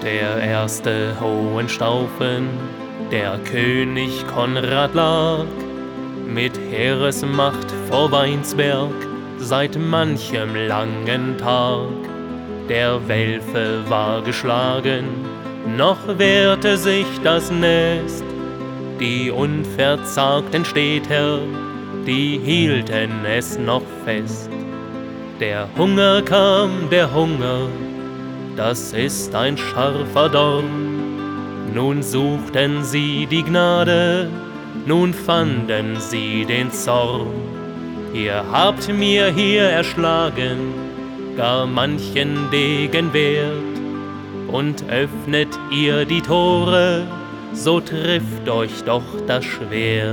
der erste Hohenstaufen, der König Konrad lag mit Heeresmacht vor Weinsberg seit manchem langen Tag. Der Welfe war geschlagen, noch wehrte sich das Nest. Die unverzagten Städter, die hielten es noch fest. Der Hunger kam, der Hunger, das ist ein scharfer Dorn. Nun suchten sie die Gnade, nun fanden sie den Zorn. Ihr habt mir hier erschlagen, gar manchen Degen wert, und öffnet ihr die Tore, so trifft euch doch das Schwert.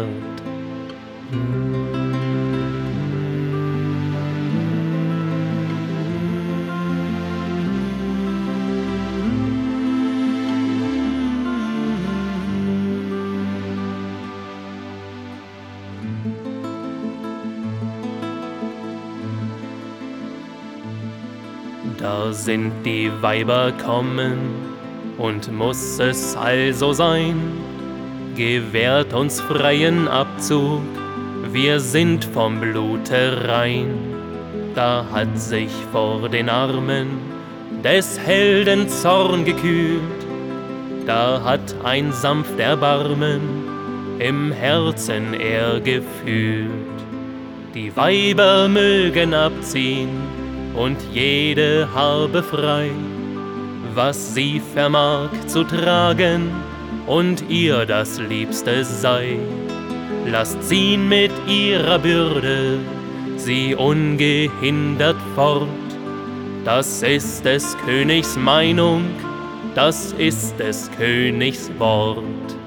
Da sind die Weiber kommen, und muss es also sein, gewährt uns freien Abzug, wir sind vom Blute rein. Da hat sich vor den Armen des Helden Zorn gekühlt, da hat ein sanft Erbarmen im Herzen er gefühlt. Die Weiber mögen abziehen, und jede habe frei, was sie vermag zu tragen und ihr das Liebste sei. Lasst ziehen mit ihrer Bürde sie ungehindert fort. Das ist des Königs Meinung, das ist des Königs Wort.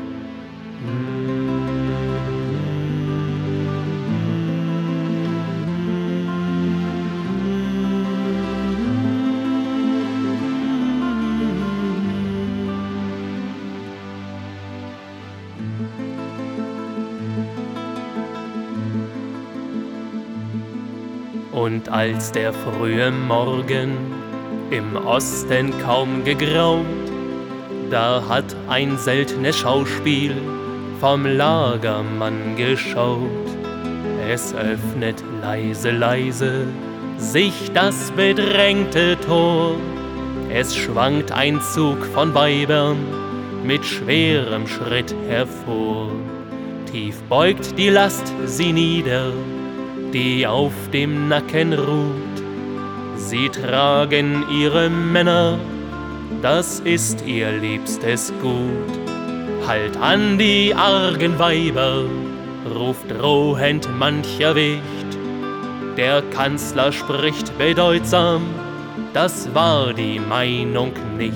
Und als der frühe Morgen im Osten kaum gegraut, da hat ein seltenes Schauspiel vom Lagermann geschaut. Es öffnet leise, leise sich das bedrängte Tor. Es schwankt ein Zug von Weibern mit schwerem Schritt hervor. Tief beugt die Last sie nieder, die auf dem Nacken ruht. Sie tragen ihre Männer, das ist ihr liebstes Gut. Halt an die argen Weiber, ruft drohend mancher Wicht. Der Kanzler spricht bedeutsam, das war die Meinung nicht.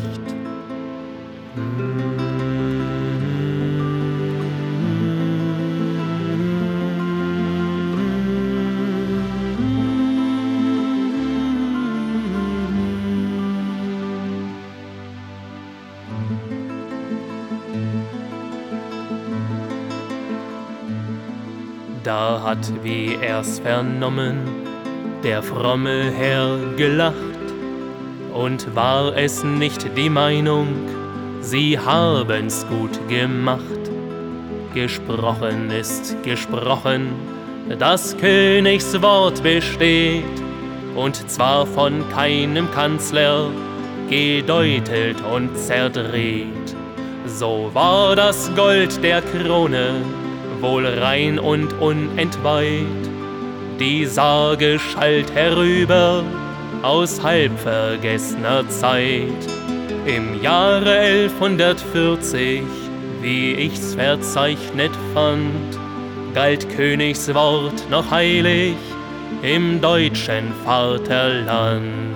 Da hat, wie er's vernommen, der fromme Herr gelacht, und war es nicht die Meinung, sie haben's gut gemacht. Gesprochen ist gesprochen, das Königswort besteht, und zwar von keinem Kanzler gedeutelt und zerdreht. So war das Gold der Krone wohl rein und unentweiht, die Sage schallt herüber aus halbvergessener Zeit. Im Jahre 1140, wie ich's verzeichnet fand, galt Königswort noch heilig im deutschen Vaterland.